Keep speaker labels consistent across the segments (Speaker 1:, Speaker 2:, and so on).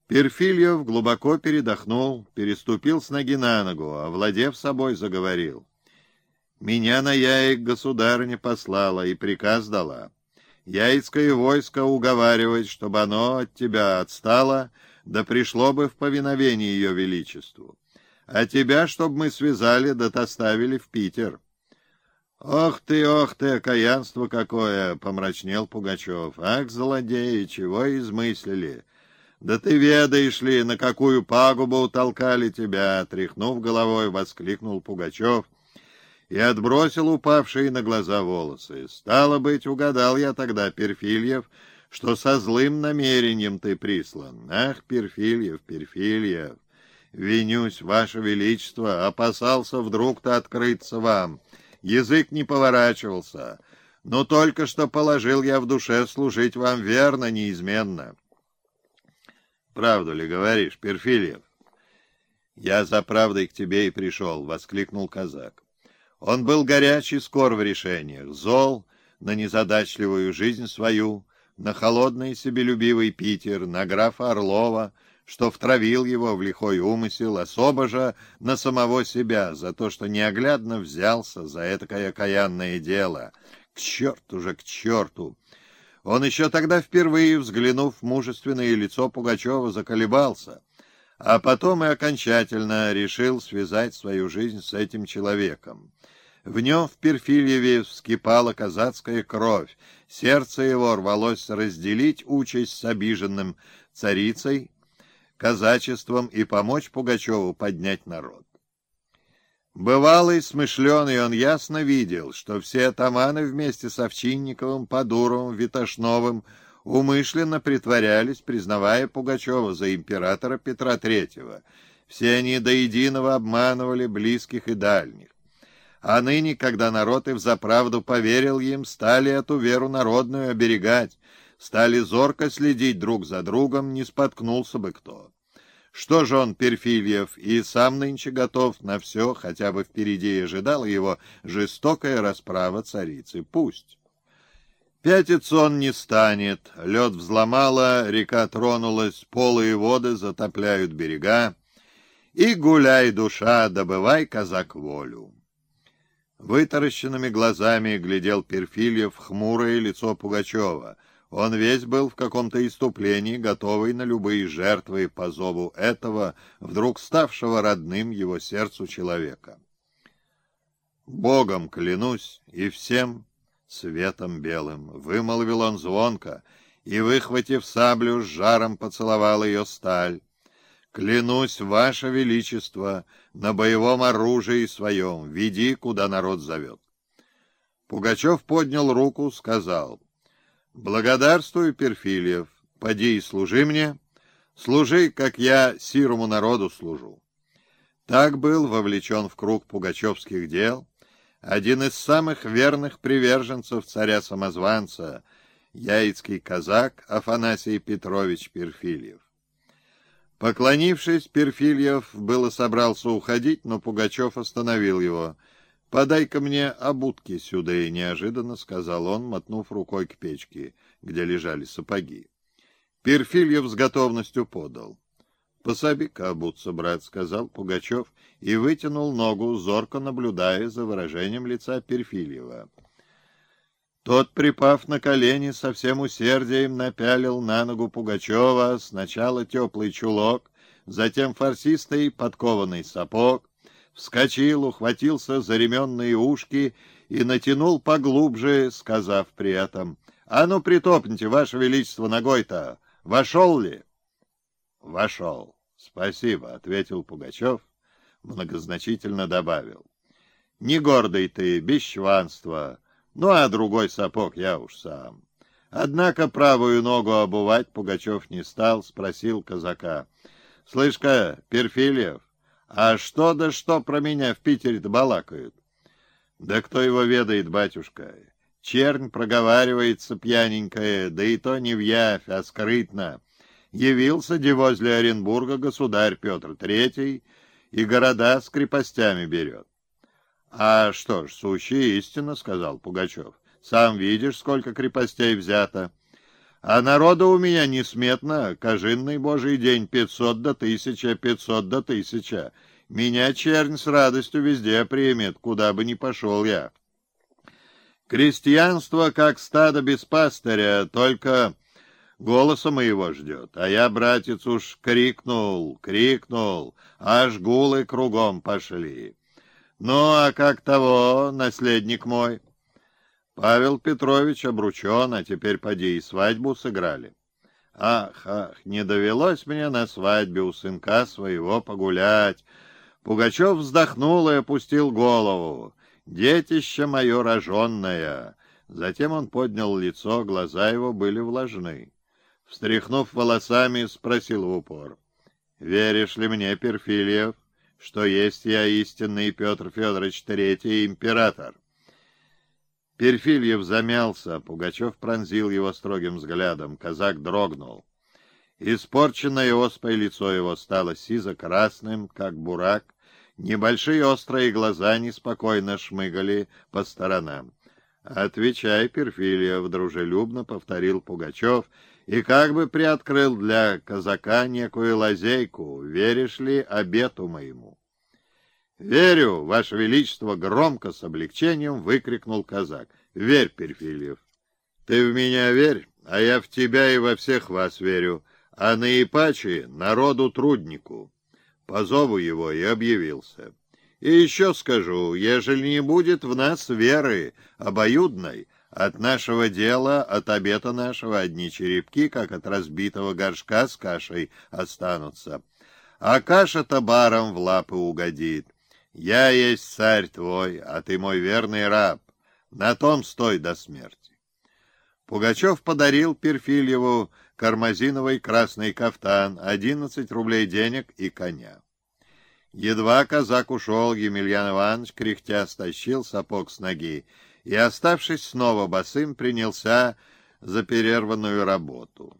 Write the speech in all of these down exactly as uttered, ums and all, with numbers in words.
Speaker 1: Перфильев глубоко передохнул, переступил с ноги на ногу, овладев собой, заговорил. «Меня на Яик государыня послала и приказ дала. Яицкое войско уговаривает, чтобы оно от тебя отстало, да пришло бы в повиновение ее величеству. А тебя, чтобы мы связали, да доставили в Питер». «Ох ты, ох ты, окаянство какое!» — помрачнел Пугачев. «Ах, злодеи, чего измыслили! Да ты ведаешь ли, на какую пагубу утолкали тебя!» — тряхнув головой, воскликнул Пугачев и отбросил упавшие на глаза волосы. «Стало быть, угадал я тогда, Перфильев, что со злым намерением ты прислан. Ах, Перфильев, Перфильев! Винюсь, ваше величество, опасался вдруг-то открыться вам. Язык не поворачивался, но только что положил я в душе служить вам верно, неизменно». «Правду ли говоришь, Перфильев?» «Я за правдой к тебе и пришел», — воскликнул казак. Он был горяч и скор в решениях, зол на незадачливую жизнь свою, на холодный себелюбивый Питер, на графа Орлова, что втравил его в лихой умысел, особо же на самого себя за то, что неоглядно взялся за этакое окаянное дело. К черту же, к черту! Он еще тогда впервые, взглянув в мужественное лицо Пугачева, заколебался, а потом и окончательно решил связать свою жизнь с этим человеком. В нем, в Перфильеве, вскипала казацкая кровь, сердце его рвалось разделить участь с обиженным царицей, казачеством и помочь Пугачеву поднять народ. Бывалый, смышленый, он ясно видел, что все атаманы вместе с Овчинниковым, Подуровым, Витошновым умышленно притворялись, признавая Пугачева за императора Петра Третьего. Все они до единого обманывали близких и дальних. А ныне, когда народ и взаправду поверил им, стали эту веру народную оберегать, стали зорко следить друг за другом, не споткнулся бы кто. Что же он, Перфильев, и сам нынче готов на все, хотя бы впереди ожидала его жестокая расправа царицы. Пусть. Пятиться он не станет, лед взломала, река тронулась, полые воды затопляют берега, и гуляй, душа, добывай, казак, волю. Вытаращенными глазами глядел Перфильев в хмурое лицо Пугачева. Он весь был в каком-то иступлении, готовый на любые жертвы по зову этого, вдруг ставшего родным его сердцу человека. «Богом клянусь и всем светом белым», — вымолвил он звонко, и, выхватив саблю, с жаром поцеловал ее сталь. «Клянусь, ваше величество, на боевом оружии своем, веди, куда народ зовет». Пугачев поднял руку, сказал: «Благодарствую, Перфильев, поди и служи мне, служи, как я сирому народу служу». Так был вовлечен в круг пугачевских дел один из самых верных приверженцев царя-самозванца, яицкий казак Афанасий Петрович Перфильев. Поклонившись, Перфильев было собрался уходить, но Пугачев остановил его. «Подай-ка мне обутки сюда», — и неожиданно сказал он, мотнув рукой к печке, где лежали сапоги. Перфильев с готовностью подал. «Пособи-ка обуться, брат», — сказал Пугачев и вытянул ногу, зорко наблюдая за выражением лица Перфильева. Тот, припав на колени, со всем усердием напялил на ногу Пугачева сначала теплый чулок, затем фарсистый подкованный сапог, вскочил, ухватился за ременные ушки и натянул поглубже, сказав при этом: «А ну, притопните, ваше величество, ногой-то! Вошел ли?» «Вошел. Спасибо», — ответил Пугачев, многозначительно добавил: «Не гордый ты, без чванства, ну а другой сапог я уж сам». Однако правую ногу обувать Пугачев не стал, спросил казака: «Слышь-ка, Перфильев, а что да что про меня в Питере-то балакают?» «Да кто его ведает, батюшка? Чернь проговаривается пьяненькая, да и то не в явь, а скрытно. Явился де возле Оренбурга государь Петр Третий и города с крепостями берет». «А что ж, сущая истина, — сказал Пугачев, — сам видишь, сколько крепостей взято. А народа у меня несметно, кажинный божий день пятьсот до тысяча, пятьсот до тысяча. Меня чернь с радостью везде примет, куда бы ни пошел я. Крестьянство, как стадо без пастыря, только голоса моего ждет. А я, братец, уж крикнул, крикнул, аж гулы кругом пошли. Ну, а как того, наследник мой? Павел Петрович обручен, а теперь поди и свадьбу сыграли. Ах, ах, не довелось мне на свадьбе у сынка своего погулять. Пугачев вздохнул и опустил голову. Детище мое роженное. Затем он поднял лицо, глаза его были влажны. Встряхнув волосами, спросил в упор: «Веришь ли мне, Перфильев, что есть я истинный Петр Федорович Третий император?» Перфильев замялся, Пугачев пронзил его строгим взглядом, казак дрогнул. Испорченное оспой лицо его стало сизо-красным, как бурак, небольшие острые глаза неспокойно шмыгали по сторонам. «Отвечай, Перфильев», — дружелюбно повторил Пугачев, и как бы приоткрыл для казака некую лазейку: «Веришь ли обету моему?» «Верю, Ваше Величество!» — громко, с облегчением выкрикнул казак. «Верь, Перфильев! Ты в меня верь, а я в тебя и во всех вас верю, а наипаче народу-труднику». Позову его и объявился. «И еще скажу, ежели не будет в нас веры обоюдной, от нашего дела, от обета нашего одни черепки, как от разбитого горшка с кашей, останутся. А каша-то баром в лапы угодит. Я есть царь твой, а ты мой верный раб. На том стой до смерти». Пугачев подарил Перфильеву кармазиновый красный кафтан, одиннадцать рублей денег и коня. Едва казак ушел, Емельян Иванович, кряхтя, стащил сапог с ноги и, оставшись снова босым, принялся за перерванную работу.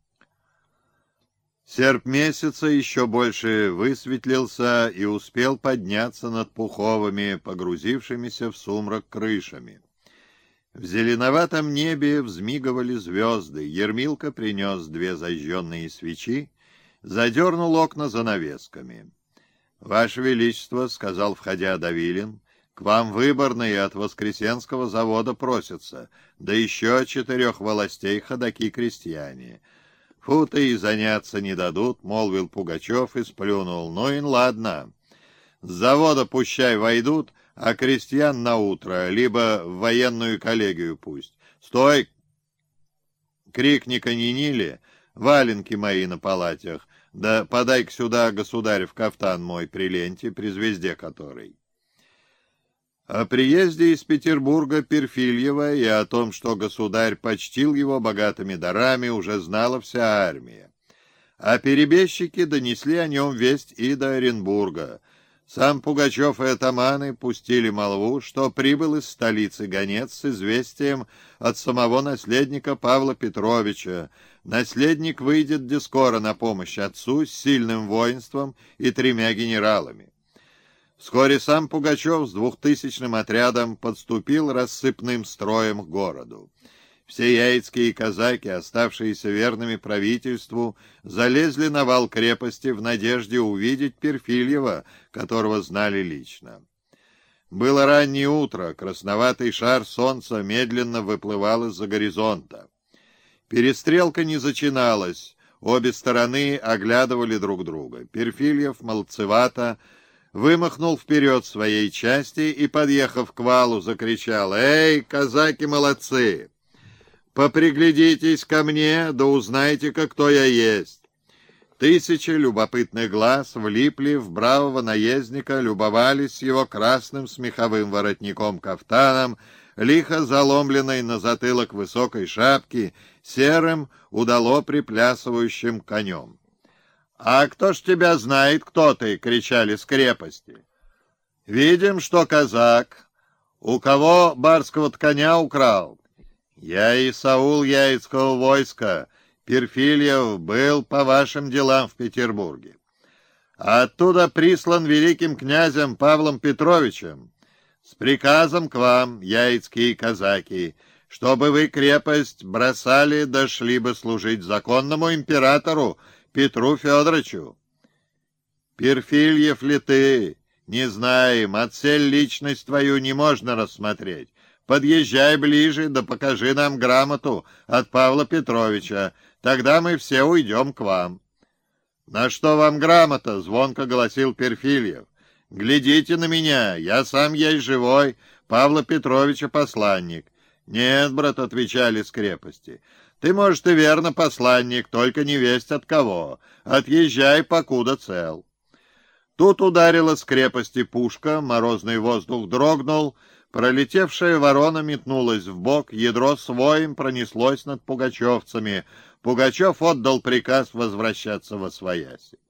Speaker 1: Серп месяца еще больше высветлился и успел подняться над Пуховыми, погрузившимися в сумрак крышами. В зеленоватом небе взмигивали звезды. Ермилка принес две зажженные свечи, задернул окна занавесками. «Ваше Величество, — сказал, входя Давилин, — к вам выборные от Воскресенского завода просятся, да еще четырех властей ходаки-крестьяне». «Фу-то и заняться не дадут», — молвил Пугачев и сплюнул. «Ну и ладно. С завода пущай войдут, а крестьян на утро, либо в военную коллегию пусть. Стой!» — крикни-ка Ниниле, валенки мои на палатях, да подай-ка сюда, государь, в кафтан мой при ленте, при звезде которой. О приезде из Петербурга Перфильева и о том, что государь почтил его богатыми дарами, уже знала вся армия. А перебежчики донесли о нем весть и до Оренбурга. Сам Пугачев и атаманы пустили молву, что прибыл из столицы гонец с известием от самого наследника Павла Петровича. Наследник выйдет где скоро на помощь отцу с сильным воинством и тремя генералами. Вскоре сам Пугачев с двухтысячным отрядом подступил рассыпным строем к городу. Все яицкие казаки, оставшиеся верными правительству, залезли на вал крепости в надежде увидеть Перфильева, которого знали лично. Было раннее утро, красноватый шар солнца медленно выплывал из-за горизонта. Перестрелка не зачиналась, обе стороны оглядывали друг друга. Перфильев молодцевато вымахнул вперед своей части и, подъехав к валу, закричал: «Эй, казаки молодцы! Поприглядитесь ко мне, да узнайте-ка, кто я есть!» Тысячи любопытных глаз влипли в бравого наездника, любовались его красным смеховым воротником-кафтаном, лихо заломленной на затылок высокой шапки, серым удало приплясывающим конем. «А кто ж тебя знает, кто ты?» — кричали с крепости. «Видим, что казак. У кого барского-то коня украл?» «Я Исаул Яицкого войска. Перфильев был по вашим делам в Петербурге. А оттуда прислан великим князем Павлом Петровичем с приказом к вам, яицкие казаки, чтобы вы крепость бросали, дошли бы служить законному императору Петру Федоровичу. Перфильев ли ты? Не знаем, отсель личность твою не можно рассмотреть. Подъезжай ближе, да покажи нам грамоту от Павла Петровича, тогда мы все уйдем к вам. — На что вам грамота? — звонко голосил Перфильев. — Глядите на меня, я сам есть живой, Павла Петровича посланник. — Нет, брат, — отвечали с крепости, — ты, может, и верно посланник, только не весть от кого. Отъезжай, покуда цел. Тут ударила с крепости пушка, морозный воздух дрогнул, пролетевшая ворона метнулась вбок, ядро своим пронеслось над пугачевцами. Пугачев отдал приказ возвращаться восвояси.